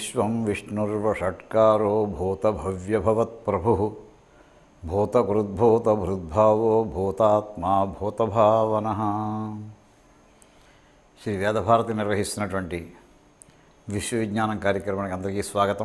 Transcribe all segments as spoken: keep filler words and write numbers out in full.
విశ్వం విష్ణుర్వషట్కారో భూతభవ్యభవత్ప్రభుః భూతకృద్భూతభృద్భావో భూతాత్మా భూతభావనః. శ్రీ వేదభారతి నిర్వహిస్తున్నటువంటి విశ్వవిజ్ఞానం కార్యక్రమానికి అందరికీ స్వాగతం.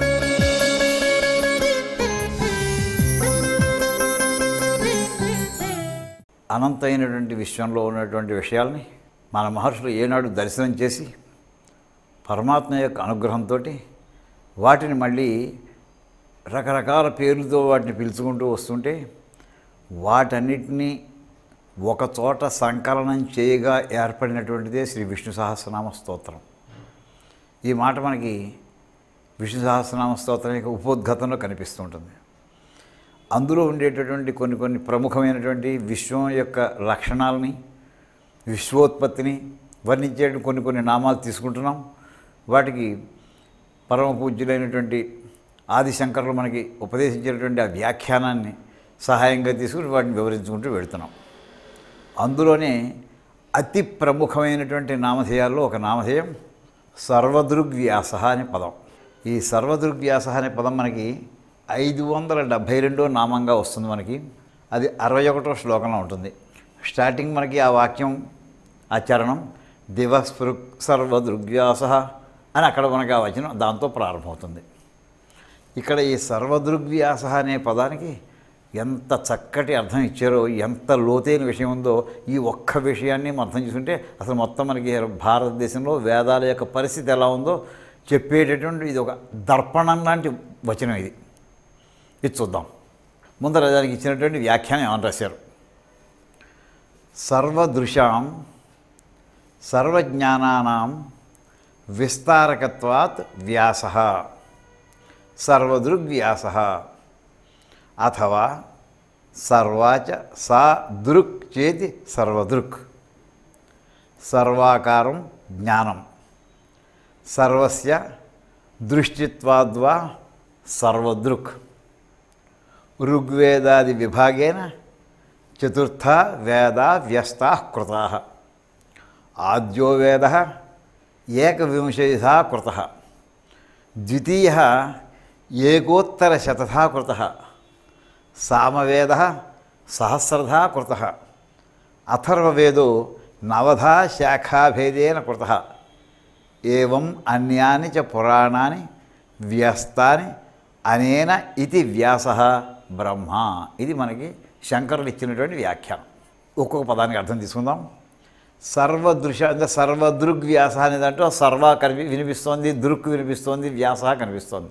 అనంతమైనటువంటి విశ్వంలో ఉన్నటువంటి విషయాల్ని మన మహర్షులు ఏనాడు దర్శనం చేసి పరమాత్మ యొక్క అనుగ్రహంతో వాటిని మళ్ళీ రకరకాల పేర్లతో వాటిని పిలుచుకుంటూ వస్తుంటే వాటన్నిటినీ ఒకచోట సంకలనం చేయగా ఏర్పడినటువంటిదే శ్రీ విష్ణు సహస్రనామ స్తోత్రం. ఈ మాట మనకి విష్ణు సహస్రనామ స్తోత్రం యొక్క ఉపోద్ఘాతంలో కనిపిస్తుంటుంది. అందులో ఉండేటటువంటి కొన్ని కొన్ని ప్రముఖమైనటువంటి విశ్వం యొక్క లక్షణాలని, విశ్వోత్పత్తిని వర్ణించే కొన్ని కొన్ని నామాలు తీసుకుంటున్నాం. వాటికి పరమ పూజ్యులైనటువంటి ఆదిశంకరులు మనకి ఉపదేశించేటువంటి ఆ వ్యాఖ్యానాన్ని సహాయంగా తీసుకుని వాటిని వివరించుకుంటూ వెళుతున్నాం. అందులోనే అతి ప్రముఖమైనటువంటి నామధేయాల్లో ఒక నామధేయం సర్వదృగ్వ్యాస అనే పదం. ఈ సర్వదృగ్వ్యాస అనే పదం మనకి ఐదు వందల డెబ్భై రెండో నామంగా వస్తుంది. మనకి అది అరవై ఒకటో శ్లోకంలో ఉంటుంది. స్టార్టింగ్ మనకి ఆ వాక్యం ఆచరణం దివస్పృక్ సర్వదృగ్వ్యాస అని అక్కడ మనకి ఆ వచనం దాంతో ప్రారంభమవుతుంది. ఇక్కడ ఈ సర్వదృగ్వ్యాస అనే పదానికి ఎంత చక్కటి అర్థం ఇచ్చారో, ఎంత లోతైన విషయం ఉందో ఈ ఒక్క విషయాన్ని మనం అర్థం చేసుకుంటే అసలు మొత్తం మనకి భారతదేశంలో వేదాల యొక్క పరిస్థితి ఎలా ఉందో చెప్పేటటువంటి ఇది ఒక దర్పణం లాంటి వచనం. ఇది ఇది చూద్దాం. ముందర దానికి ఇచ్చినటువంటి వ్యాఖ్యానం ఏమని రాశారు. సర్వదృశాం సర్వజ్ఞానానాం విస్తారకత్వాత్ వ్యాసః సర్వదృగ్వ్యాసః అథవా సర్వాచ సా దృక్ చేతి సర్వదృక్ సర్వాకారం జ్ఞానం సర్వస్య దృష్టిత్వాద్వా సర్వదృక్ ఋగ్వేదాది విభాగేన చతుర్థ వేద వ్యస్తా కృతా ఆద్యో వేద ఏకవింశతిథా కృత ద్వితీయ ఏకోత్తరశతథా కృత సామవేద సహస్రధా కృత అథర్వవేదో నవధా శాఖాభేదేన కృత ఏవం అన్యాని చ పురాణాని వ్యస్తాని అనేన ఇది వ్యాసః బ్రహ్మ. ఇది మనకి శంకరులు ఇచ్చినటువంటి వ్యాఖ్యానం. ఒక్కొక్క పదానికి అర్థం తీసుకుందాం. సర్వదృశ అంటే సర్వదృగ్వ్యాస అనే దాంట్లో సర్వ కనిపి వినిపిస్తోంది, దృక్ వినిపిస్తోంది, వ్యాస కనిపిస్తోంది.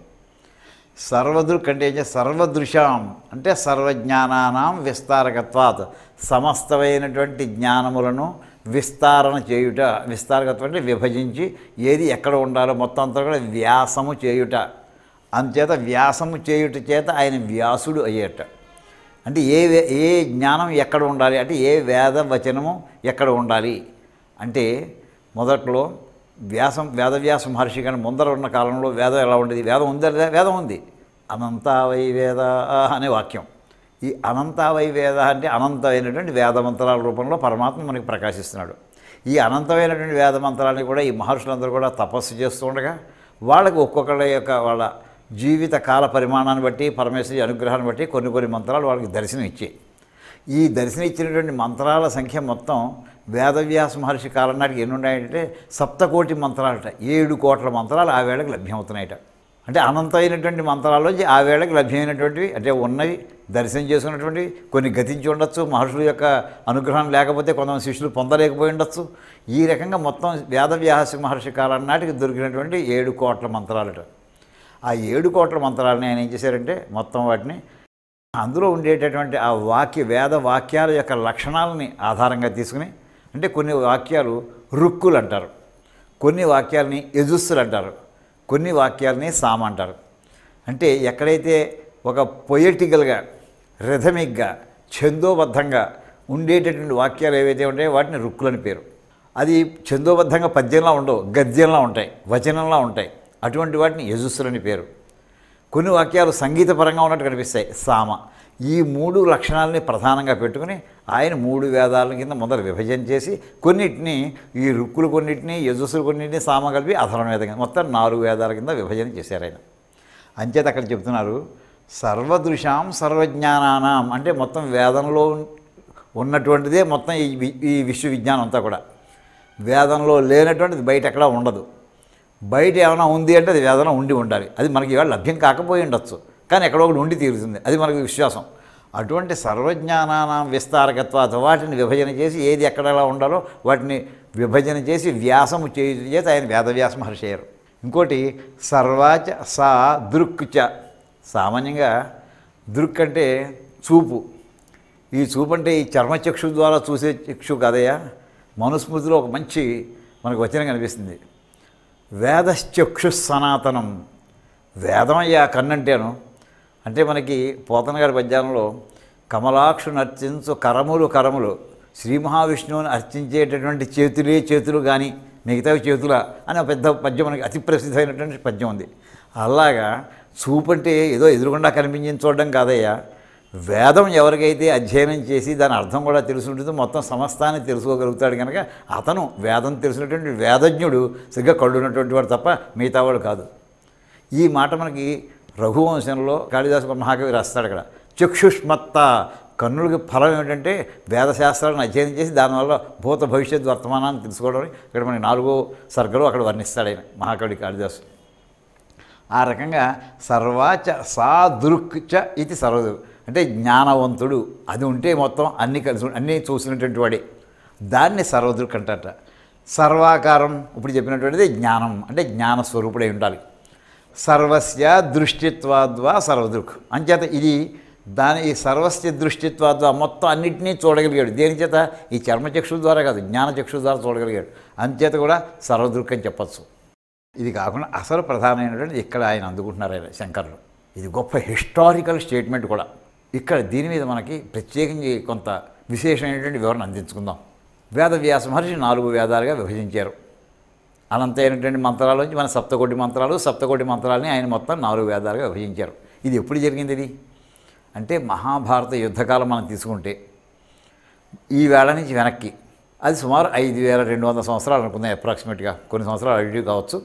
సర్వదృక్ అంటే ఏం సర్వదృశాం అంటే సర్వజ్ఞానానాం విస్తారకత్వాత్ సమస్తమైనటువంటి జ్ఞానములను విస్తారణ చేయుట. విస్తారకత్వం అంటే విభజించి ఏది ఎక్కడ ఉండాలో మొత్తం అంతా కూడా వ్యాసము చేయుట. అందుచేత వ్యాసము చేయుట చేత ఆయన వ్యాసుడు అయ్యేట. అంటే ఏ ఏ జ్ఞానం ఎక్కడ ఉండాలి అంటే ఏ వేద వచనము ఎక్కడ ఉండాలి అంటే మొదట్లో వ్యాసం వేదవ్యాస మహర్షి కానీ ముందర ఉన్న కాలంలో వేదం ఎలా ఉండేది? వేదం ఉందా? వేదం ఉంది. అనంతావై వేద అనే వాక్యం. ఈ అనంతావై వేద అంటే అనంతమైనటువంటి వేదమంత్రాల రూపంలో పరమాత్మ మనకి ప్రకాశిస్తున్నాడు. ఈ అనంతమైనటువంటి వేదమంత్రాలని కూడా ఈ మహర్షులందరూ కూడా తపస్సు చేస్తూ ఉండగా వాళ్ళకి ఒక్కొక్కళ్ళ యొక్క వాళ్ళ జీవిత కాల పరిమాణాన్ని బట్టి పరమేశ్వరి అనుగ్రహాన్ని బట్టి కొన్ని కొన్ని మంత్రాలు వాళ్ళకి దర్శనం ఇచ్చాయి. ఈ దర్శనం ఇచ్చినటువంటి మంత్రాల సంఖ్య మొత్తం వేదవ్యాస మహర్షి కాలం నాటికి ఎన్ని ఉన్నాయంటే సప్తకోటి మంత్రాలట. ఏడు కోట్ల మంత్రాలు ఆ వేళకి లభ్యమవుతున్నాయట. అంటే అనంతమైనటువంటి మంత్రాల్లోంచి ఆ వేళకి లభ్యమైనటువంటివి అంటే ఉన్నవి దర్శనం చేసుకున్నటువంటివి కొన్ని గతించి ఉండొచ్చు. మహర్షుల యొక్క అనుగ్రహం లేకపోతే కొంతమంది శిష్యులు పొందలేకపోయి ఉండొచ్చు. ఈ రకంగా మొత్తం వేదవ్యాస మహర్షి కాలం నాటికి దొరికినటువంటి ఏడు కోట్ల మంత్రాలట. ఆ ఏడు కోట్ల మంత్రాలని ఆయన ఏం చేశారంటే మొత్తం వాటిని అందులో ఉండేటటువంటి ఆ వాక్య వేద వాక్యాల యొక్క లక్షణాలని ఆధారంగా తీసుకుని అంటే కొన్ని వాక్యాలు రుక్కులు అంటారు, కొన్ని వాక్యాలని యజుస్సులు అంటారు, కొన్ని వాక్యాలని సామ అంటారు. అంటే ఎక్కడైతే ఒక పొయటికల్గా రిథమిక్గా ఛందోబద్ధంగా ఉండేటటువంటి వాక్యాలు ఏవైతే ఉంటాయో వాటిని రుక్కులని పేరు. అది ఛందోబద్ధంగా పద్యంలా ఉండవు, గద్యంలా ఉంటాయి, వచనంలా ఉంటాయి. అటువంటి వాటిని యజుస్సులని పేరు. కొన్ని వాక్యాలు సంగీతపరంగా ఉన్నట్టు కనిపిస్తాయి, సామ. ఈ మూడు లక్షణాలని ప్రధానంగా పెట్టుకుని ఆయన మూడు వేదాల కింద మొదలు విభజన చేసి కొన్నిటిని ఈ రుక్కులు కొన్నిటిని యజస్సులు కొన్నిటిని సామ కలిపి అధర్వ వేదం కింద మొత్తం నాలుగు వేదాల కింద విభజన చేశారు ఆయన. అంచేత అక్కడ చెప్తున్నారు సర్వదృశాం సర్వజ్ఞానానాం అంటే మొత్తం వేదంలో ఉన్నటువంటిదే మొత్తం ఈ ఈ విశ్వ విజ్ఞానం అంతా కూడా. వేదంలో లేనటువంటిది బయట ఎక్కడా ఉండదు. బయట ఏమైనా ఉంది అంటే అది వేదంలో ఉండి ఉండాలి. అది మనకి ఇవాళ లభ్యం కాకపోయి ఉండొచ్చు, కానీ ఎక్కడో ఒకటి ఉండి తీరుతుంది. అది మనకు విశ్వాసం. అటువంటి సర్వజ్ఞానానాం విస్తారకత్వాత వాటిని విభజన చేసి ఏది ఎక్కడలా ఉండాలో వాటిని విభజన చేసి వ్యాసము చేయడం చేత ఆయన వేదవ్యాస మహర్షి అయ్యారు. ఇంకోటి సర్వాచ సా దృక్చ. సామాన్యంగా దృక్ అంటే చూపు. ఈ చూపు అంటే ఈ చర్మచక్షు ద్వారా చూసే చక్షు కాదయ్యా. మనుస్మృతిలో ఒక మంచి మనకు వచనం కనిపిస్తుంది. వేదశ్చక్షు సనాతనం. వేదమయ్యా కన్నంటేను అంటే మనకి పోతన గారి పద్యాలలో కమలాక్షుని అర్చించు కరములు కరములు, శ్రీ మహావిష్ణువుని అర్చించేటటువంటి చేతులే చేతులు కానీ మిగతావి చేతుల అని ఒక పెద్ద పద్యం మనకి అతి ప్రసిద్ధమైనటువంటి పద్యం ఉంది. అలాగా చూపంటే ఏదో ఎదురుగుండా కనిపించింది చూడడం కాదయ్యా. వేదం ఎవరికైతే అధ్యయనం చేసి దాని అర్థం కూడా తెలుసుంటుందో మొత్తం సమస్తాన్ని తెలుసుకోగలుగుతాడు కనుక అతను వేదం తెలిసినటువంటి వేదజ్ఞుడు సరిగ్గా కళ్ళున్నటువంటి వాడు తప్ప మిగతా వాడు కాదు. ఈ మాట మనకి రఘువంశంలో కాళిదాసు మహాకవి రాస్తాడు. అక్కడ చక్షుష్మత్త, కన్నులకి ఫలం ఏమిటంటే వేదశాస్త్రాలను అధ్యయనం చేసి దానివల్ల భూత భవిష్యత్ వర్తమానాన్ని తెలుసుకోవడం. ఇక్కడ మనకి నాలుగో సర్గలో అక్కడ వర్ణిస్తాడు ఆయన మహాకవి కాళిదాసు. ఆ రకంగా సర్వాచ సా దృక్చ ఇది సర్వదు అంటే జ్ఞానవంతుడు. అది ఉంటే మొత్తం అన్నీ కలిసి అన్నీ చూసినటువంటి వాడే. దాన్ని సర్వదృక్ అంటారట. సర్వాకారం ఇప్పుడు చెప్పినటువంటిది జ్ఞానం అంటే జ్ఞానస్వరూపుడై ఉండాలి. సర్వస్య దృష్టిత్వాద్వా సర్వదృక్ అంచేత ఇది దాని ఈ సర్వస్య దృష్టిత్వాద్వా మొత్తం అన్నింటినీ చూడగలిగాడు. దేని చేత? ఈ చర్మచక్షుల ద్వారా కాదు, జ్ఞానచక్షుల ద్వారా చూడగలిగాడు. అంచేత కూడా సర్వదృక్ అని చెప్పచ్చు. ఇది కాకుండా అసలు ప్రధానమైనటువంటి ఇక్కడ ఆయన అందుకుంటున్నారు ఆయన శంకరులు. ఇది గొప్ప హిస్టారికల్ స్టేట్మెంట్ కూడా. ఇక్కడ దీని మీద మనకి ప్రత్యేకించి కొంత విశేషమైనటువంటి వివరణ అందించుకుందాం. వేదవ్యాస మహర్షి నాలుగు వేదాలుగా విభజించారు. అనంతమైనటువంటి మంత్రాల్లోంచి మన సప్తకోటి మంత్రాలు సప్తకోటి మంత్రాలని ఆయన మొత్తం నాలుగు వేదాలుగా విభజించారు. ఇది ఎప్పుడు జరిగింది? ఇది అంటే మహాభారత యుద్ధకాలం మనం తీసుకుంటే ఈ వేళ నుంచి వెనక్కి అది సుమారు ఐదు వేల రెండు వందల సంవత్సరాలు అనుకుందాం అప్రాక్సిమేట్గా. కొన్ని సంవత్సరాలు అడిగి కావచ్చు.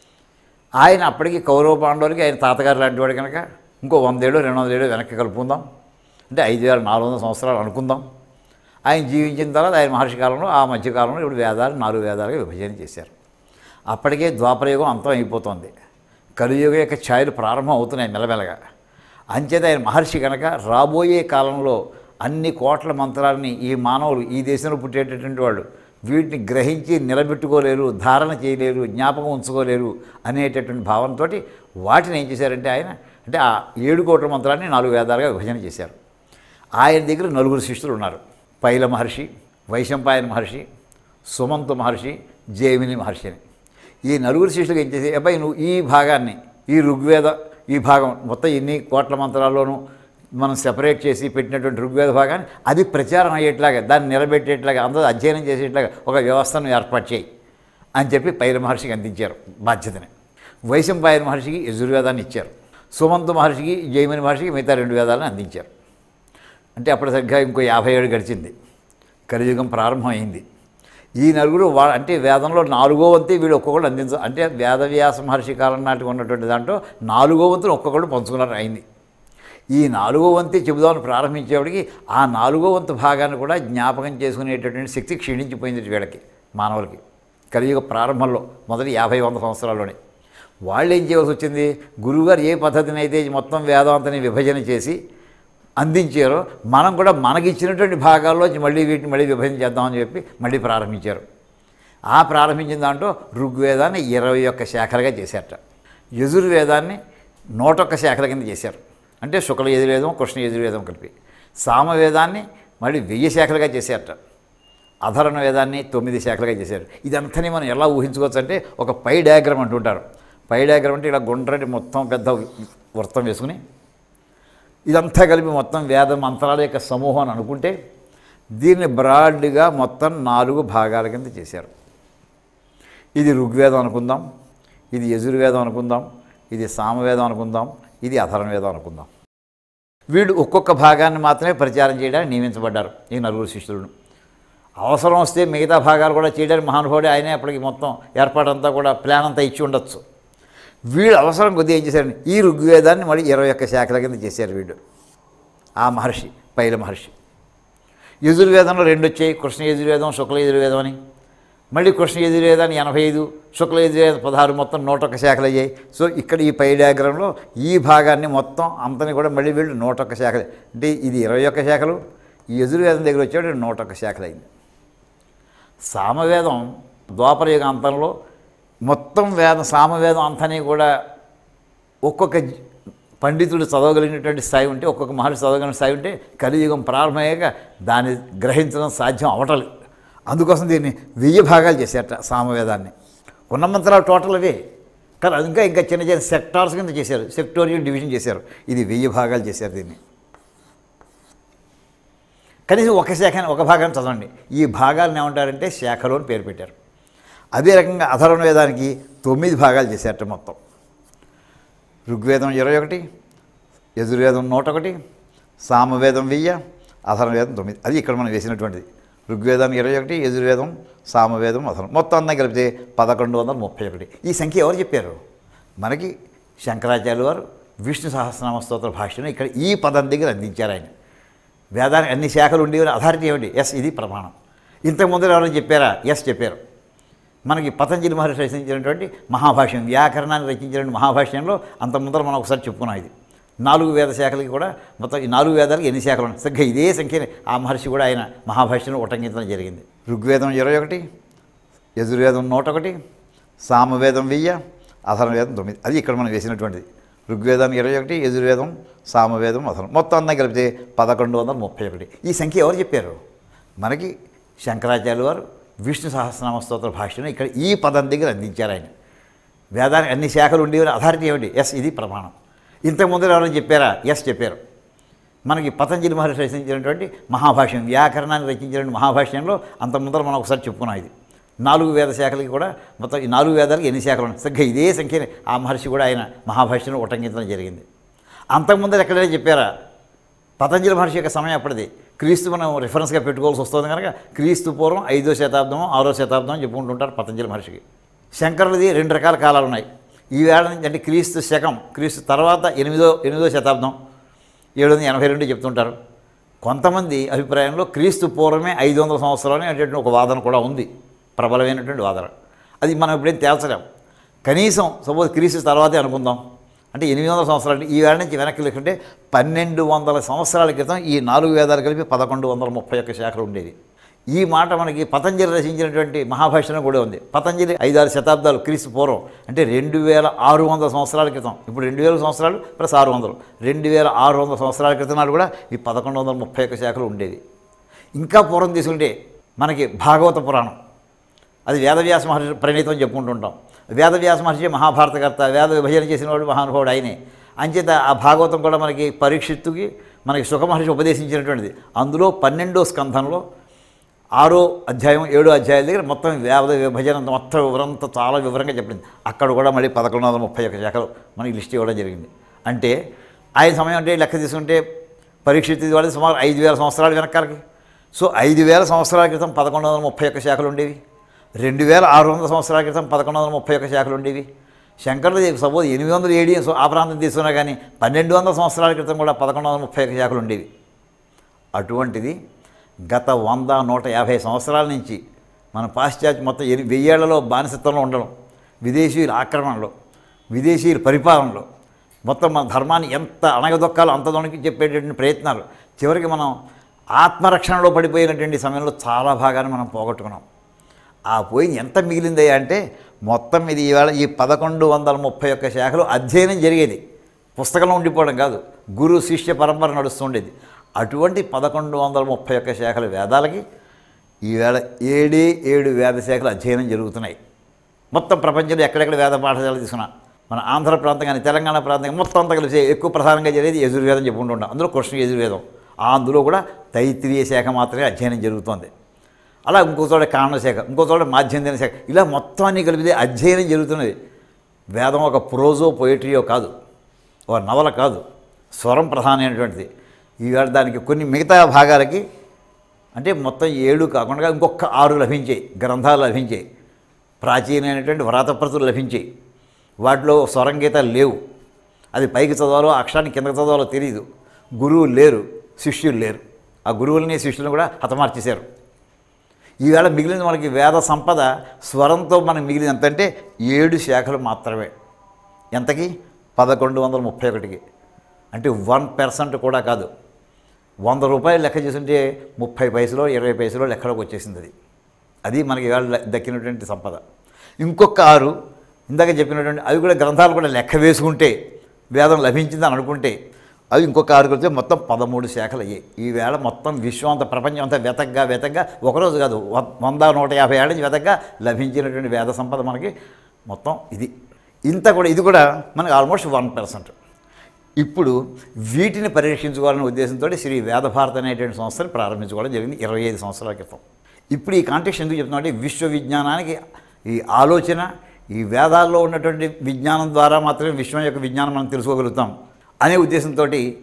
ఆయన అప్పటికి కౌరవ పాండవులకి ఆయన తాతగారు లాంటి వాడు కనుక ఇంకో వందేళ్ళు రెండు వందల ఏళ్ళు వెనక్కి కలుపుకుందాం. అంటే ఐదు వేల నాలుగు వందల సంవత్సరాలు అనుకుందాం. ఆయన జీవించిన తర్వాత ఆయన మహర్షి కాలంలో ఆ మధ్యకాలంలో ఇప్పుడు వేదాలు నాలుగు వేదాలుగా విభజన చేశారు. అప్పటికే ద్వాపరయుగం అంతం అయిపోతుంది. కలియుగం యొక్క ఛాయలు ప్రారంభం అవుతున్నాయి మెల్లమెల్లగా. అంచేత ఆయన మహర్షి కనుక రాబోయే కాలంలో అన్ని కోట్ల మంత్రాలని ఈ మానవులు ఈ దేశంలో పుట్టేటటువంటి వాళ్ళు వీటిని గ్రహించి నిలబెట్టుకోలేరు, ధారణ చేయలేరు, జ్ఞాపకం ఉంచుకోలేరు అనేటటువంటి భావంతో వాటిని ఏం చేశారంటే ఆయన అంటే ఆ ఏడు కోట్ల మంత్రాన్ని నాలుగు వేదాలుగా విభజన చేశారు. ఆయన దగ్గర నలుగురు శిష్యులు ఉన్నారు. పైల మహర్షి, వైశంపాయన మహర్షి, సుమంత మహర్షి, జైమిని మహర్షి అని. ఈ నలుగురు శిష్యులకు ఏం చేసి అబ్బాయి నువ్వు ఈ భాగాన్ని ఈ ఋగ్వేద ఈ భాగం మొత్తం ఇన్ని కోట్ల మంత్రాల్లోనూ మనం సెపరేట్ చేసి పెట్టినటువంటి ఋగ్వేద భాగాన్ని అది ప్రచారం అయ్యేట్లాగా దాన్ని నిలబెట్టేట్లాగా అందరూ అధ్యయనం చేసేట్లాగా ఒక వ్యవస్థను ఏర్పాటు చేయి అని చెప్పి పైల మహర్షికి అందించారు బాధ్యతని. వైశంపాయన మహర్షికి యజుర్వేదాన్ని ఇచ్చారు. సుమంత మహర్షికి జైమిని మహర్షికి మిగతా రెండు వేదాలను అందించారు. అంటే అప్పుడు సరిగ్గా ఇంకో యాభై ఏడు గడిచింది, కలియుగం ప్రారంభమైంది. ఈ నలుగురు వా అంటే వేదంలో నాలుగో వంతు వీళ్ళు ఒక్కొక్కళ్ళు అందించ అంటే వేదవ్యాస మహర్షి కాలం నాటికి ఉన్నటువంటి దాంట్లో నాలుగో వంతును ఒక్కొక్కళ్ళు పంచుకున్నారు అయింది. ఈ నాలుగో వంతు చెబుదామని ప్రారంభించేవాడికి ఆ నాలుగో వంతు భాగాన్ని కూడా జ్ఞాపకం చేసుకునేటటువంటి శక్తి క్షీణించిపోయింది వీళ్ళకి మానవులకి కలియుగ ప్రారంభంలో మొదటి యాభై వంద సంవత్సరాల్లోనే. వాళ్ళు ఏం చేయవలసి వచ్చింది? గురువుగారు ఏ పద్ధతిని అయితే మొత్తం వేదాంతని విభజన చేసి అందించారో మనం కూడా మనకి ఇచ్చినటువంటి భాగాల్లో మళ్ళీ వీటిని మళ్ళీ విభజన చేద్దామని చెప్పి మళ్ళీ ప్రారంభించారు. ఆ ప్రారంభించిన దాంట్లో ఋగ్వేదాన్ని ఇరవై ఒక్క శాఖలుగా చేశారట. యజుర్వేదాన్ని నూటొక్క శాఖల కింద చేశారు. అంటే శుక్ల యజుర్వేదం కృష్ణ యజుర్వేదం కలిపి. సామవేదాన్ని మళ్ళీ వెయ్యి శాఖలుగా చేశారట. అధర్వణ వేదాన్ని తొమ్మిది శాఖలుగా చేశారు. ఇదంతని మనం ఎలా ఊహించుకోవచ్చు అంటే ఒక పై డయాగ్రామ్ అంటుంటారు. పై డయాగ్రామ్ అంటే ఇలా గుండ్రటి మొత్తం పెద్ద వృత్తం వేసుకుని ఇదంతా కలిపి మొత్తం వేద మంత్రాల యొక్క సమూహం అని అనుకుంటే దీన్ని బ్రాడ్గా మొత్తం నాలుగు భాగాల కింద చేశారు. ఇది ఋగ్వేదం అనుకుందాం, ఇది యజుర్వేదం అనుకుందాం, ఇది సామవేదం అనుకుందాం, ఇది అధర్వణ వేదం అనుకుందాం. వీళ్ళు ఒక్కొక్క భాగాన్ని మాత్రమే ప్రచారం చేయడానికి నియమించబడ్డారు ఈ నలుగురు శిష్యులను. అవసరం వస్తే మిగతా భాగాలు కూడా చేయడానికి మహానుభావుడు ఆయనే అప్పటికి మొత్తం ఏర్పాటంతా కూడా ప్లాన్ అంతా ఇచ్చి ఉండొచ్చు. వీళ్ళు అవసరం కొద్దిగా ఏం చేశారు, ఈ ఋగ్వేదాన్ని మళ్ళీ ఇరవై ఒక్క శాఖల కింద చేశారు వీళ్ళు. ఆ మహర్షి పైల మహర్షి. యజుర్వేదంలో రెండు వచ్చాయి, కృష్ణ యజుర్వేదం, శుక్ల యజుర్వేదం అని. మళ్ళీ కృష్ణ యజుర్వేదాన్ని ఎనభై ఐదు, శుక్ల యజుర్వేదం పదహారు, మొత్తం నూట ఒక్క శాఖలు అయ్యాయి. సో ఇక్కడ ఈ పై డయాగ్రాంలో ఈ భాగాన్ని మొత్తం అంతని కూడా మళ్ళీ వీళ్ళు నూట ఒక్క శాఖలు, అంటే ఇది ఇరవై ఒక్క శాఖలు, ఈ యజుర్వేదం దగ్గర వచ్చేవాడు నూట ఒక్క శాఖలు అయింది. సామవేదం ద్వాపరయుగ అంతంలో మొత్తం వేదం సామవేదం అంతని కూడా ఒక్కొక్క పండితుడు చదవగలిగినటువంటి స్థాయి ఉంటే, ఒక్కొక్క మహర్షి చదవగలిగిన స్థాయి ఉంటే కలియుగం ప్రారంభమయ్యాక దాన్ని గ్రహించడం సాధ్యం అవటలేదు. అందుకోసం దీన్ని వెయ్యి భాగాలు చేశారట సామవేదాన్ని. ఉన్న మంత్రాలు టోటల్ అవే, కానీ అది ఇంకా ఇంకా చిన్న చిన్న సెక్టార్స్ కింద చేశారు, సెక్టోరియల్ డివిజన్ చేశారు. ఇది వెయ్యి భాగాలు చేశారు దీన్ని. కనీసం ఒక శాఖని ఒక భాగాన్ని చదవండి. ఈ భాగాలను ఏమంటారంటే శాఖలు అని పేరు పెట్టారు. అదే రకంగా అథర్వణ వేదానికి తొమ్మిది భాగాలు చేశారట మొత్తం. ఋగ్వేదం ఇరవై ఒకటి, యజుర్వేదం నూట ఒకటి, సామవేదం వెయ్యి, అథర్వవేదం తొమ్మిది. అది ఇక్కడ మనం వేసినటువంటిది. ఋగ్వేదం ఇరవై ఒకటి, యజుర్వేదం, సామవేదం, అథర్వం మొత్తం అంతా కలిపితే పదకొండు వందల ముప్పై ఒకటి. ఈ సంఖ్య ఎవరు చెప్పారు మనకి? శంకరాచార్యులు వారు విష్ణు సహస్రనామ స్తోత్ర భాష్యంలో ఇక్కడ ఈ పదం దగ్గర అందించారు ఆయన. వేదానికి అన్ని శాఖలు ఉండేవి, అథారిటీ ఏమిటి? ఎస్, ఇది ప్రమాణం. ఇంతకుముందు ఎవరైనా చెప్పారా? ఎస్ చెప్పారు. మనకి పతంజలి మహర్షి రచించినటువంటి మహాభాష్యం, వ్యాకరణాన్ని రచించినటువంటి మహాభాష్యంలో అంత ముందర మనం ఒకసారి చెప్పుకున్నాం. ఇది నాలుగు వేద శాఖలకి కూడా మొత్తం ఈ నాలుగు వేదాలకి ఎన్ని శాఖలు ఉన్నాయి? సరిగ్గా ఇదే సంఖ్యని ఆ మహర్షి కూడా ఆయన మహాభాష్యంలో ఉటంకించడం జరిగింది. ఋగ్వేదం ఇరవై ఒకటి, యజుర్వేదం నూట ఒకటి, సామవేదం వెయ్యి, అథర్వవేదం తొమ్మిది. అది ఇక్కడ మనం వేసినటువంటిది. ఋగ్వేదం ఇరవై ఒకటి, యజుర్వేదం, సామవేదం, అథర్వం మొత్తం అంతా కలిపితే పదకొండు వందల ముప్పై ఒకటి. ఈ సంఖ్య ఎవరు చెప్పారు మనకి? శంకరాచార్యులు వారు విష్ణు సహస్రనామ స్తోత్ర భాష్యంలో ఇక్కడ ఈ పదం దగ్గర అందించారు ఆయన. వేదానికి అన్ని శాఖలు ఉండేవి, అథారిటీ ఏమిటి? ఎస్, ఇది ప్రమాణం. ఇంతకుముందు ఎవరైనా చెప్పారా? ఎస్ చెప్పారు. మనకి పతంజలి మహర్షి రచించినటువంటి మహాభాష్యం, వ్యాకరణాన్ని రచించినటువంటి మహాభాష్యంలో అంత ముందర మనం ఒకసారి చెప్పుకున్నాం. ఇది నాలుగు వేద శాఖలకి కూడా మొత్తం ఈ నాలుగు వేదాలకి ఎన్ని శాఖలు ఉన్నాయి? సరిగ్గా ఇదే సంఖ్యని ఆ మహర్షి కూడా ఆయన మహాభాష్యంలో ఉటంకించడం జరిగింది. అంతకుముందర ఎక్కడైనా చెప్పారా? పతంజలి మహర్షి యొక్క సమయం అప్పటిది. క్రీస్తు మనం రిఫరెన్స్గా పెట్టుకోవాల్సి వస్తుంది కనుక క్రీస్తు పూర్వం ఐదో శతాబ్దం, ఆరో శతాబ్దం అని చెప్పుకుంటుంటారు పతంజలి మహర్షికి. శంకరులది రెండు రకాల కాలాలు ఉన్నాయి. ఈ వేళ నుంచి అంటే క్రీస్తు శకం, క్రీస్తు తర్వాత ఎనిమిదో ఎనిమిదో శతాబ్దం, ఏడు వందల ఎనభై రెండు చెప్తుంటారు. కొంతమంది అభిప్రాయంలో క్రీస్తు పూర్వమే ఐదు వందల సంవత్సరాలు అనేటువంటి ఒక వాదన కూడా ఉంది, ప్రబలమైనటువంటి వాదన. అది మనం ఇప్పుడేం తేల్చలేం. కనీసం సపోజ్ క్రీస్తు తర్వాతే అనుకుందాం, అంటే ఎనిమిది వందల సంవత్సరాలు. ఈ వేళ నుంచి వెనక్కి లేకుంటే పన్నెండు వందల సంవత్సరాల క్రితం ఈ నాలుగు వేదాలు కలిపి పదకొండు వందల ముప్పై ఒక్క శాఖలు ఉండేది. ఈ మాట మనకి పతంజలి రచించినటువంటి మహాభాష్యంలో కూడా ఉంది. పతంజలి ఐదారు శతాబ్దాలు క్రీస్తు పూర్వం, అంటే రెండు వేల ఆరు వందల సంవత్సరాల క్రితం. ఇప్పుడు రెండు వేల సంవత్సరాలు ప్లస్ ఆరు వందలు రెండు వేల ఆరు వందల సంవత్సరాల క్రితం నాడు కూడా ఈ పదకొండు వందల ముప్పై ఒక్క శాఖలు ఉండేది. ఇంకా పూర్వం తీసుకుంటే మనకి భాగవత పురాణం, అది వేదవ్యాస మహర్షి ప్రణీతం చెప్పుకుంటుంటాం. వేదవ్యాస మహర్షి మహాభారతకర్త, వేద విభజన చేసిన వాడు మహానుభావుడు ఆయనే. అంచేత ఆ భాగవతం కూడా మనకి పరీక్షిత్తుకి మనకి సుఖ మహర్షి ఉపదేశించినటువంటిది. అందులో పన్నెండో స్కంధంలో ఆరో అధ్యాయం ఏడో అధ్యాయాల దగ్గర మొత్తం వేద విభజన మొత్తం వివరంతో చాలా వివరంగా చెప్పింది. అక్కడ కూడా మళ్ళీ పదకొండు వందల ముప్పై ఒక్క శాఖలు మనకి లిస్ట్ ఇవ్వడం జరిగింది. అంటే ఆయన సమయం అంటే లెక్క తీసుకుంటే పరీక్షిత్తు వాళ్ళది సుమారు ఐదు వేల సంవత్సరాలు వెనకాలకి. సో ఐదు వేల సంవత్సరాల క్రితం పదకొండు వందల ముప్పై ఒక్క శాఖలు ఉండేవి. రెండు వేల ఆరు వందల సంవత్సరాల క్రితం పదకొండు వందల ముప్పై ఒక్క శాఖలు ఉండేవి. శంకరులు సపోజ్ ఎనిమిది వందల ఏడు ఆ ప్రాంతం తీసుకున్నా కానీ పన్నెండు వందల సంవత్సరాల క్రితం కూడా పదకొండు వందల ముప్పై ఒక్క శాఖలు ఉండేవి. అటువంటిది గత వంద నూట యాభై సంవత్సరాల నుంచి మన పాశ్చాత్య మొత్తం ఎని వెయ్యేళ్లలో బానిసత్వంలో ఉండడం, విదేశీయుల ఆక్రమణలో, విదేశీయుల పరిపాలనలో మొత్తం మన ధర్మాన్ని ఎంత అణగదొక్కాలో అంత దొనికి చెప్పేటటువంటి ప్రయత్నాలు, చివరికి మనం ఆత్మరక్షణలో పడిపోయినటువంటి సమయంలో చాలా భాగాన్ని మనం పోగొట్టుకున్నాం. ఆ పోయింది ఎంత మిగిలిందయ్యా అంటే మొత్తం ఇది ఈవేళ ఈ పదకొండు వందల ముప్పై ఒక్క శాఖలు అధ్యయనం జరిగేది, పుస్తకంలో ఉండిపోవడం కాదు, గురు శిష్య పరంపర నడుస్తుండేది. అటువంటి పదకొండు వందల ముప్పై ఒక్క శాఖల వేదాలకి ఈవేళ ఏడే ఏడు వేద శాఖలు అధ్యయనం జరుగుతున్నాయి. మొత్తం ప్రపంచంలో ఎక్కడెక్కడ వేద పాఠశాలలు తీసుకున్నా మన ఆంధ్ర ప్రాంతం కానీ తెలంగాణ ప్రాంతం కానీ మొత్తం అంతా కలిసి ఎక్కువ ప్రధానంగా జరిగేది యజుర్వేదం చెప్పుకుంటుంటాం. అందులో కృష్ణ యజుర్వేదం, అందులో కూడా తైత్రీయ శాఖ మాత్రమే అధ్యయనం జరుగుతుంది. అలా ఇంకో చోట కారణ శాఖ, ఇంకో చోట మాధ్యందిన శాఖ, ఇలా మొత్తం అన్ని కలిపితే అధ్యయనం జరుగుతున్నది. వేదం ఒక ప్రోజో పొయిటరీయో కాదు, ఒక నవల కాదు, స్వరం ప్రధానమైనటువంటిది. ఈవేళ దానికి కొన్ని మిగతా భాగాలకి అంటే మొత్తం ఏడు కాకుండా ఇంకొక ఆరు లభించాయి, గ్రంథాలు లభించాయి, ప్రాచీనమైనటువంటి వ్రాతప్రతులు లభించాయి. వాటిలో స్వరం గీతాలు లేవు. అది పైకి చదవాలో అక్షరాన్ని కిందకి చదవాలో తెలియదు. గురువులు లేరు, శిష్యులు లేరు. ఆ గురువులని శిష్యులను కూడా హతమార్చేశారు. ఈవేళ మిగిలిన మనకి వేద సంపద స్వరంతో మనకి మిగిలిన ఎంతంటే ఏడు శాఖలు మాత్రమే. ఎంతకి? పదకొండు వందల ముప్పై ఒకటికి. అంటే వన్ పర్సెంట్ కూడా కాదు. వంద రూపాయలు లెక్క చేసుంటే ముప్పై పైసలో ఇరవై పైసలో లెక్కలోకి వచ్చేసింది. అది అది మనకి ఇవాళ దక్కినటువంటి సంపద. ఇంకొక ఆరు ఇందాక చెప్పినటువంటి అవి కూడా గ్రంథాలు కూడా లెక్క వేసుకుంటే వేదం లభించిందని అనుకుంటే అవి ఇంకొక ఆరు కలిపితే మొత్తం పదమూడు శాఖలు అయ్యాయి. ఈవేళ మొత్తం విశ్వం అంతా ప్రపంచం అంతా వెతగ్గా వెతగ్గా ఒకరోజు కాదు వంద నూట యాభై ఏళ్ళ నుంచి వెతగ్గా లభించినటువంటి వేద సంపద మనకి మొత్తం ఇది. ఇంత కూడా ఇది కూడా మనకి ఆల్మోస్ట్ వన్ పర్సెంట్. ఇప్పుడు వీటిని పరిరక్షించుకోవాలనే ఉద్దేశంతో శ్రీ వేదభారత్ అనేటువంటి సంస్థని ప్రారంభించుకోవడం జరిగింది ఇరవై ఐదు సంవత్సరాల క్రితం. ఇప్పుడు ఈ కాంటెక్స్ట్ ఎందుకు చెప్తున్నామంటే విశ్వ విజ్ఞానానికి ఈ ఆలోచన, ఈ వేదాల్లో ఉన్నటువంటి విజ్ఞానం ద్వారా మాత్రమే విశ్వం యొక్క విజ్ఞానం మనం తెలుసుకోగలుగుతాం అనే ఉద్దేశంతో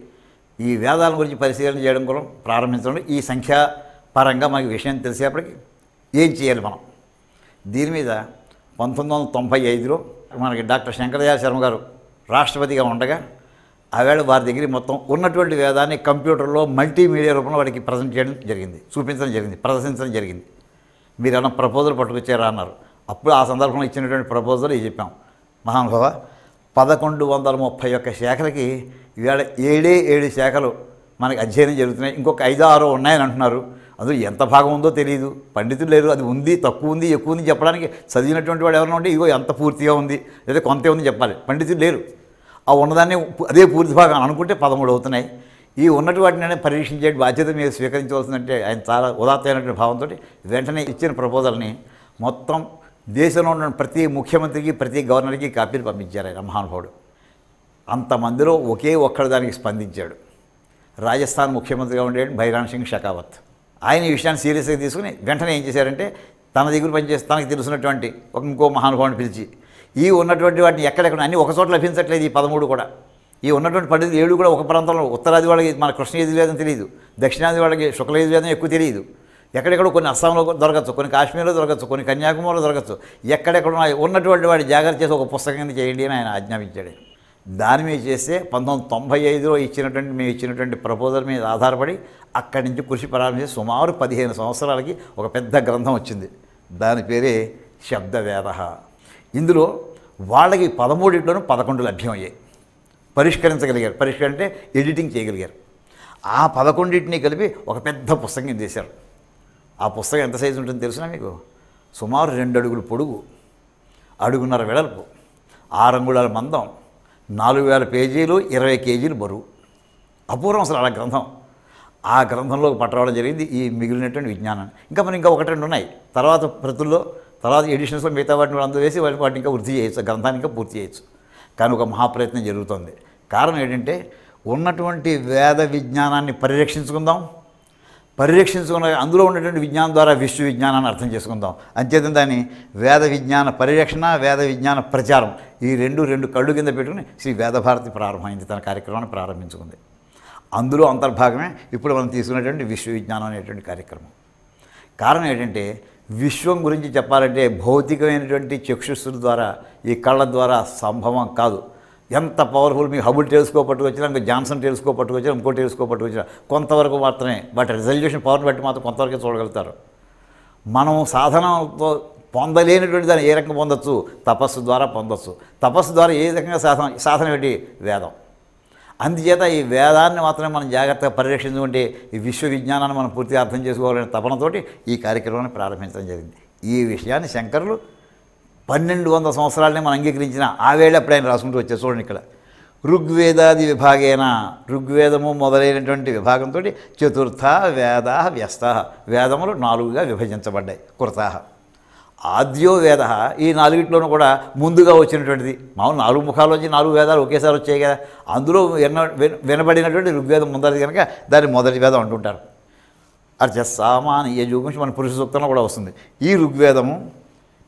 ఈ వేదాల గురించి పరిశీలన చేయడం కూడా ప్రారంభించడం. ఈ సంఖ్యాపరంగా మనకి విషయం తెలిసేపటికి ఏం చేయాలి మనం దీని మీద పంతొమ్మిది వందల తొంభై ఐదులో మనకి డాక్టర్ శంకరదయాళ శర్మ గారు రాష్ట్రపతిగా ఉండగా ఆవేళ వారి దగ్గర మొత్తం ఉన్నటువంటి వేదాన్ని కంప్యూటర్లో మల్టీమీడియా రూపంలో వాడికి ప్రజెంట్ చేయడం జరిగింది, చూపించడం జరిగింది, ప్రదర్శించడం జరిగింది. మీరు ఏమన్నా ప్రపోజల్ పట్టుకొచ్చారా అన్నారు. అప్పుడు ఆ సందర్భంలో ఇచ్చినటువంటి ప్రపోజల్ ఇది చెప్పాం. మహానుభావ పదకొండు వందల ముప్పై ఒక్క శాఖలకి ఇవాళ ఏడే ఏడు శాఖలు మనకి అధ్యయనం జరుగుతున్నాయి. ఇంకొక ఐదో ఆరో ఉన్నాయని అంటున్నారు. అందులో ఎంత భాగం ఉందో తెలియదు, పండితులు లేరు. అది ఉంది, తక్కువ ఉంది, ఎక్కువ ఉంది చెప్పడానికి చదివినటువంటి వాడు ఎవరైనా ఉంటే ఇగో ఎంత పూర్తిగా ఉంది లేదా కొంతే ఉంది చెప్పాలి. పండితులు లేరు. ఆ ఉన్నదాన్ని అదే పూర్తి భాగం అనుకుంటే పదమూడు అవుతున్నాయి. ఈ ఉన్నటి వాటిని పరీక్షించే బాధ్యత మీరు స్వీకరించవలసిందంటే ఆయన చాలా ఉదాత్తమైనటువంటి భావంతో వెంటనే ఇచ్చిన ప్రపోజల్ని మొత్తం దేశంలో ఉన్న ప్రతి ముఖ్యమంత్రికి ప్రతి గవర్నర్కి కాపీలు పంపించారు ఆయన మహానుభావుడు. అంతమందిలో ఒకే ఒక్కడు దానికి స్పందించాడు. రాజస్థాన్ ముఖ్యమంత్రిగా ఉండే భైరాన్ సింగ్ షెకావత్. ఆయన ఈ విషయాన్ని సీరియస్గా తీసుకుని వెంటనే ఏం చేశారంటే తన దగ్గర పనిచేసి తనకు తెలిసినటువంటి ఒక ఇంకో మహానుభావుని పిలిచి ఈ ఉన్నటువంటి వాటిని ఎక్కడెక్కడ అన్నీ ఒక చోట లభించట్లేదు. ఈ పదమూడు కూడా ఈ ఉన్నటువంటి పండితులు ఏడు కూడా ఒక ప్రాంతంలో ఉత్తరాది వాళ్ళకి మన కృష్ణ యజుర్వేదం తెలియదు, దక్షిణాది వాళ్ళకి శుక్ల యజుర్వేదం ఎక్కువ తెలియదు. ఎక్కడెక్కడో కొన్ని అస్సాంలో దొరకచ్చు, కొన్ని కాశ్మీర్లో దొరకచ్చు, కొన్ని కన్యాకుమారిలో దొరకచ్చు. ఎక్కడెక్కడ ఉన్నటువంటి వాడి జాగ్రత్త చేసి ఒక పుస్తకం చేయండి అని ఆయన ఆజ్ఞాపించాడు. దాని మీద చేస్తే పంతొమ్మిది వందల తొంభై ఐదులో ఇచ్చినటువంటి మేము ఇచ్చినటువంటి ప్రపోజల్ మీద ఆధారపడి అక్కడి నుంచి కృషి ప్రారంభించి సుమారు పదిహేను సంవత్సరాలకి ఒక పెద్ద గ్రంథం వచ్చింది. దాని పేరే శబ్దవేద. ఇందులో వాళ్ళకి పదమూడింటిలోనూ పదకొండు లభ్యమయ్యాయి, పరిష్కరించగలిగారు. పరిష్కరణ అంటే ఎడిటింగ్ చేయగలిగారు. ఆ పదకొండింటిని కలిపి ఒక పెద్ద పుస్తకం చేశారు. ఆ పుస్తకం ఎంత సైజు ఉంటుందో తెలుసునా మీకు? సుమారు రెండు అడుగులు పొడుగు, అడుగున్నర వెడల్పు, ఆరు అంగుళాల మందం, నాలుగు వేల పేజీలు, ఇరవై కేజీలు బరువు. అపూర్వం అసలు ఆ గ్రంథం. ఆ గ్రంథంలోకి పట్టరావడం జరిగింది ఈ మిగిలినటువంటి విజ్ఞానాన్ని. ఇంకా మనం ఇంకా ఒకటి రెండు ఉన్నాయి తర్వాత ప్రతుల్లో తర్వాత ఎడిషన్స్లో మిగతా వాటిని అందరూ వేసి వాటిని వాటిని ఇంకా వృద్ధి చేయొచ్చు, గ్రంథాన్ని ఇంకా పూర్తి చేయొచ్చు. కానీ ఒక మహాప్రయత్నం జరుగుతుంది. కారణం ఏంటంటే ఉన్నటువంటి వేద విజ్ఞానాన్ని పరిరక్షించుకుందాం, పరిరక్షించుకున్న అందులో ఉన్నటువంటి విజ్ఞానం ద్వారా విశ్వ విజ్ఞానాన్ని అర్థం చేసుకుందాం. అంచేత దాన్ని వేద విజ్ఞాన పరిరక్షణ, వేద విజ్ఞాన ప్రచారం ఈ రెండు రెండు కళ్ళు కింద పెట్టుకుని శ్రీ వేదభారతి ప్రారంభమైంది, తన కార్యక్రమాన్ని ప్రారంభించుకుంది. అందులో అంతర్భాగమే ఇప్పుడు మనం తీసుకున్నటువంటి విశ్వ విజ్ఞానం అనేటువంటి కార్యక్రమం. కారణం ఏంటంటే విశ్వం గురించి చెప్పాలంటే భౌతికమైనటువంటి చక్షుస్సుల ద్వారా ఈ కళ్ళ ద్వారా సంభవం కాదు. ఎంత పవర్ఫుల్ మీకు హబుల్ టెలిస్కోప్ పట్టుకొచ్చినా, ఇంకా జాన్సన్ టెలిస్కోప్ పట్టుకొచ్చినా, ఇంకో టెలిస్కోప్ పట్టుకొచ్చినా కొంతవరకు మాత్రమే వాటి రిజల్యూషన్ పవర్ని బట్టి మాత్రం కొంతవరకే చూడగలుగుతారు. మనం సాధనతో పొందలేనటువంటి దాన్ని ఏ రకంగా పొందొచ్చు? తపస్సు ద్వారా పొందొచ్చు. తపస్సు ద్వారా ఏ రకంగా సాధన సాధన ఏంటి? వేదం. అందుచేత ఈ వేదాన్ని మాత్రమే మనం జాగ్రత్తగా పరిరక్షించుకుంటే ఈ విశ్వ విజ్ఞానాన్ని మనం పూర్తిగా అర్థం చేసుకోవాలనే తపనతోటి ఈ కార్యక్రమాన్ని ప్రారంభించడం జరిగింది. ఈ విషయాన్ని శంకరులు పన్నెండు వందల సంవత్సరాలనే మనం అంగీకరించిన ఆ వేళ అప్పుడు ఆయన రాసుకుంటూ వచ్చే చూడండి ఇక్కడ ఋగ్వేదాది విభాగేన ఋగ్వేదము మొదలైనటువంటి విభాగంతో చతుర్థ వేద వ్యస్త వేదములు నాలుగుగా విభజించబడ్డాయి. కృతాహ ఆద్యో వేద ఈ నాలుగిట్లోనూ కూడా ముందుగా వచ్చినటువంటిది. మామూలు నాలుగు ముఖాలు వచ్చి నాలుగు వేదాలు ఒకేసారి వచ్చాయి కదా, అందులో విన వినబడినటువంటి ఋగ్వేదం ముందరిది కనుక దాన్ని మొదటి వేదం అంటుంటారు. అర్చ సామాన్య యజుగుంషి మన పురుష సూక్తంలో కూడా వస్తుంది. ఈ ఋగ్వేదము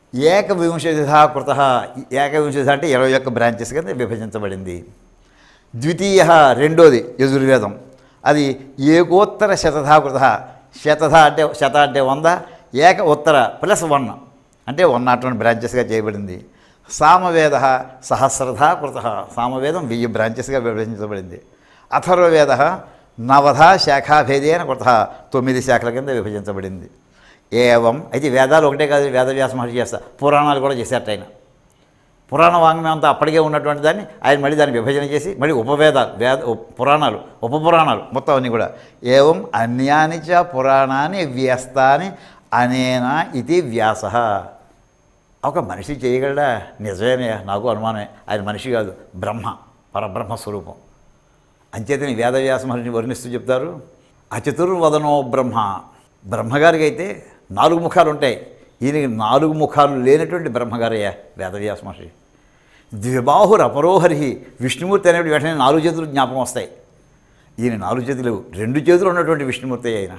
ఏకవింశతిథా కృత, ఏకవింశతి అంటే ఇరవై ఒక్క బ్రాంచెస్ కింద విభజించబడింది. ద్వితీయ రెండోది యజుర్వేదం, అది ఏకోత్తర శతధాకృత. శతధ అంటే శత అంటే వంద, ఏక ఉత్తర ప్లస్ వన్ అంటే వన్ నాట్ వన్ బ్రాంచెస్గా చేయబడింది. సామవేద సహస్రధా కృత, సామవేదం వెయ్యి బ్రాంచెస్గా విభజించబడింది. అథర్వవేద నవధ శాఖాభేదేన కృత, తొమ్మిది శాఖల కింద విభజించబడింది. ఏవం అయితే వేదాలు ఒకటే కాదు, వేదవ్యాస మహర్షి చేస్తా పురాణాలు కూడా చేసేట ఆయన. పురాణ వాంగ్మయం అంతా అప్పటికే ఉన్నటువంటి దాన్ని ఆయన మళ్ళీ దాన్ని విభజన చేసి మళ్ళీ ఉపవేదాలు, వేద పురాణాలు, ఉపపురాణాలు మొత్తం అన్నీ కూడా. ఏవం అన్యాని చ పురాణాన్ని వ్యస్తాని అనేనా ఇది వ్యాస. ఒక మనిషి చేయగలడా? నిజమే, నాకు అనుమానమే. ఆయన మనిషి కాదు, బ్రహ్మ, పరబ్రహ్మ స్వరూపం. అంచేతని వేదవ్యాస మహర్షిని వర్ణిస్తూ చెప్తారు, అచతుర్వదనో బ్రహ్మ. బ్రహ్మగారికి అయితే నాలుగు ముఖాలు ఉంటాయి, ఈయనకి నాలుగు ముఖాలు లేనటువంటి బ్రహ్మగారయ్యా వేదవ్యాస మహర్షి. ద్విబాహుర్ అపరోహరి, విష్ణుమూర్తి అనేటువంటి వెంటనే నాలుగు చేతులు జ్ఞాపకం వస్తాయి. ఈయన నాలుగు చేతులు, రెండు చేతులు ఉన్నటువంటి విష్ణుమూర్తి అయిన.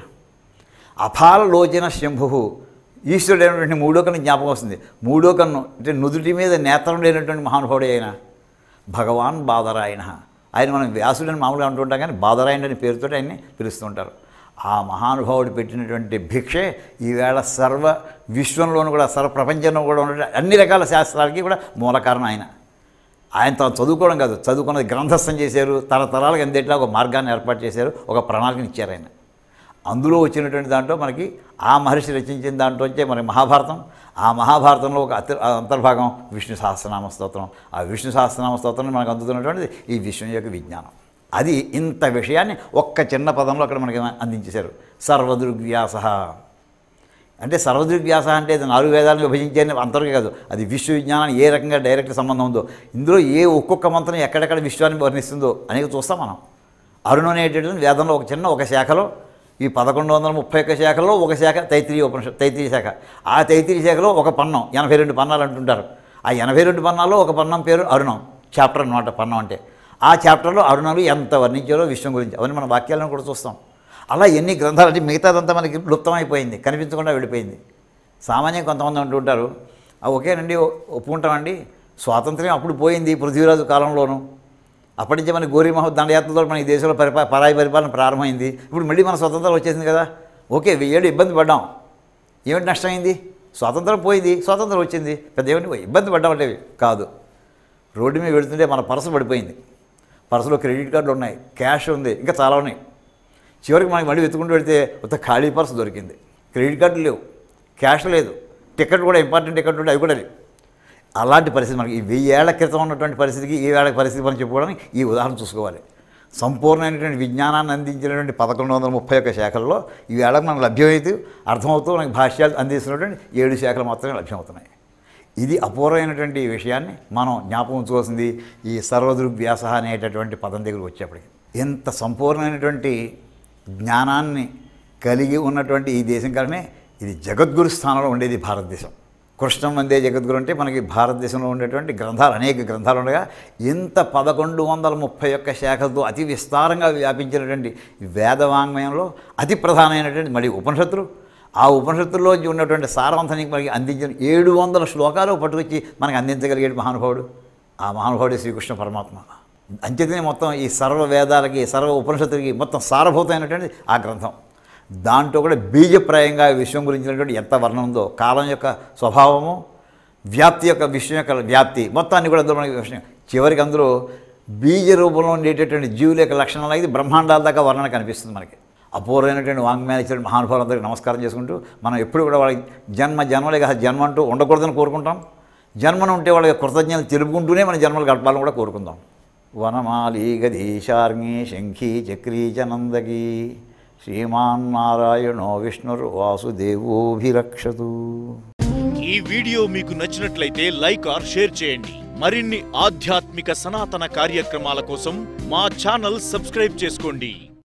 అఫాలలోచన శంభు, ఈశ్వరుడు అయినటువంటి మూడో కన్ను జ్ఞాపకం వస్తుంది. మూడో కన్ను అంటే నుదుటి మీద నేత్రం లేనటువంటి మహానుభావుడే అయిన భగవాన్ బాదరాయణ. ఆయన మనం వ్యాసుడని మామూలుగా అంటుంటాం, కానీ బాదరాయణ అనే పేరుతో ఆయన్ని పిలుస్తుంటారు. ఆ మహానుభావుడు పెట్టినటువంటి భిక్షే ఈవేళ సర్వ విశ్వంలోనూ కూడా, సర్వ ప్రపంచంలో కూడా ఉన్న అన్ని రకాల శాస్త్రాలకి కూడా మూల కారణం ఆయన. ఆయన తాను చదువుకోవడం కాదు, చదువుకున్నది గ్రంథస్థం చేశారు, తరతరాలకు అందేట్లా ఒక మార్గాన్ని ఏర్పాటు చేశారు, ఒక ప్రణాళికను ఇచ్చారు ఆయన. అందులో వచ్చినటువంటి దాంట్లో మనకి ఆ మహర్షి రచించిన దాంట్లో వచ్చే మనకి మహాభారతం. ఆ మహాభారతంలో ఒక అతి అంతర్భాగం విష్ణు సహస్రనామ స్తోత్రం. ఆ విష్ణు సహస్రనామ స్తోత్రం మనకు అందుతున్నటువంటిది ఈ విష్ణు యొక్క విజ్ఞానం. అది ఇంత విషయాన్ని ఒక్క చిన్న పదంలో అక్కడ మనకి అందించేశారు. సర్వదృగ్వ్యాస అంటే, సర్వదృగ్వ్యాస అంటే అది నాలుగు వేదాలను విభజించే అంతవరకే కాదు, అది విశ్వ విజ్ఞానానికి ఏ రకంగా డైరెక్ట్ సంబంధం ఉందో, ఇందులో ఏ ఒక్కొక్క మంత్రం ఎక్కడెక్కడ విశ్వాన్ని వర్ణిస్తుందో అనేది చూస్తాం మనం. అరుణు అనేటటువంటి వేదంలో ఒక చిన్న ఒక శాఖలో, ఈ పదకొండు వందల ముప్పై ఒక్క శాఖలో ఒక శాఖ తైత్రీయ ఉపనిషత్, తైత్రీయ శాఖ. ఆ తైత్రీయ శాఖలో ఒక పన్నం, ఎనభై రెండు పన్నాలు అంటుంటారు. ఆ ఎనభై రెండు పన్నాల్లో ఒక పన్నం పేరు అరుణం, చాప్టర్ అన్నమాట పన్నం అంటే. ఆ చాప్టర్లో అరుణాలు ఎంత వర్ణించారో విశ్వం గురించి అవన్నీ మన వాక్యాలను కూడా చూస్తాం. అలా ఎన్ని గ్రంథాలు అంటే మిగతాదంతా మనకి లుప్తమైపోయింది, కనిపించకుండా వెళ్ళిపోయింది. సామాన్యం కొంతమంది అంటూ ఉంటారు, ఓకేనండి ఒప్పుకుంటామండి, స్వాతంత్ర్యం అప్పుడు పోయింది పృథ్వీరాజు కాలంలోనూ, అప్పటి నుంచి మనకి గోరీ మహో దండయాత్రతో మన ఈ దేశంలో పరిపా పరాయి పరిపాలన ప్రారంభమైంది, ఇప్పుడు మళ్ళీ మన స్వతంత్రం వచ్చేసింది కదా, ఓకే వెయ్యేళ్ళు ఇబ్బంది పడ్డాం, ఏమిటి నష్టమైంది? స్వాతంత్రం పోయింది, స్వాతంత్రం వచ్చింది, పెద్ద ఏమిటి ఇబ్బంది పడ్డాం అంటే కాదు. రోడ్డు మీద వెళుతుంటే మన పర్సు పడిపోయింది, పర్సులో క్రెడిట్ కార్డులు ఉన్నాయి, క్యాష్ ఉంది, ఇంకా చాలా ఉన్నాయి. చివరికి మనకి మళ్ళీ వెతుకుంటూ వెళితే కొత్త ఖాళీ పర్సు దొరికింది, క్రెడిట్ కార్డులు లేవు, క్యాష్ లేదు, టికెట్ కూడా ఇంపార్టెంట్ టికెట్ ఉంటే అవి కూడా లేవు. అలాంటి పరిస్థితి మనకి ఈ వెయ్యి ఏళ్ల క్రితం ఉన్నటువంటి పరిస్థితికి ఈ ఏళ్ళ పరిస్థితి మనం చెప్పుకోవడానికి ఈ ఉదాహరణ చూసుకోవాలి. సంపూర్ణమైనటువంటి విజ్ఞానాన్ని అందించినటువంటి పదకొండు వందల ముప్పై ఒక్క శాఖల్లో ఈ ఏళ్ళకి మనకు లభ్యమవుతూ అర్థమవుతూ మనకి భాష్యాలు అందిస్తున్నటువంటి ఏడు శాఖలు మాత్రమే లభ్యమవుతున్నాయి. ఇది అపూర్వమైనటువంటి విషయాన్ని మనం జ్ఞాపకం ఉంచుకోవాల్సింది ఈ సర్వదృగ్వ్యాస అనేటటువంటి పదం దగ్గరికి వచ్చేప్పటికి. ఎంత సంపూర్ణమైనటువంటి జ్ఞానాన్ని కలిగి ఉన్నటువంటి ఈ దేశం కారణమే ఇది జగద్గురు స్థానంలో ఉండేది భారతదేశం. కృష్ణం వందే జగద్గురు అంటే మనకి భారతదేశంలో ఉండేటువంటి గ్రంథాలు అనేక గ్రంథాలు ఉండగా ఇంత పదకొండు వందల ముప్పై ఒక్క శాఖలతో అతి విస్తారంగా వ్యాపించినటువంటి వేదవాంగ్మయంలో అతి ప్రధానమైనటువంటి మళ్ళీ ఉపనిషత్తులు, ఆ ఉపనిషత్తుల్లో ఉన్నటువంటి సారవంతానికి మనకి అందించిన ఏడు వందల శ్లోకాలు పట్టుకొచ్చి మనకు అందించగలిగే మహానుభావుడు ఆ మహానుభావుడు శ్రీకృష్ణ పరమాత్మ. అంచేతనే మొత్తం ఈ సర్వ వేదాలకి సర్వ ఉపనిషత్తులకి మొత్తం సారభూతమైనటువంటి ఆ గ్రంథం. దాంట్లో కూడా బీజప్రాయంగా విశ్వం గురించినటువంటి ఎంత వర్ణం ఉందో, కాలం యొక్క స్వభావము, వ్యాప్తి యొక్క విశ్వం యొక్క వ్యాప్తి మొత్తాన్ని కూడా అందులో మనకి విషయం. చివరికి అందులో బీజ రూపంలో ఉండేటటువంటి జీవుల యొక్క లక్షణాలు అయితే బ్రహ్మాండాల దాకా వర్ణన కనిపిస్తుంది మనకి. అపూర్వమైనటువంటి వాంగ్మయాలు ఇచ్చిన మహానుభావులందరికీ నమస్కారం చేసుకుంటూ మనం ఎప్పుడు కూడా వాళ్ళకి జన్మ జన్మలే కదా జన్మ అంటూ ఉండకూడదని కోరుకుంటాం. జన్మను ఉంటే వాళ్ళ తెలుపుకుంటూనే తెలుపుకుంటూనే మన జన్మలు గడపాలని కూడా కోరుకుందాం. వనమాలి గదీశార్ణి శంఖీ చక్రీ చ నందకీ శ్రీమాన్ నారాయణో విష్ణుర్ వాసుదేవోభిరక్షతు. ఈ వీడియో మీకు నచ్చినట్లయితే లైక్ ఆర్ షేర్ చేయండి. మరిన్ని ఆధ్యాత్మిక సనాతన కార్యక్రమాల కోసం మా ఛానల్ సబ్స్క్రైబ్ చేసుకోండి.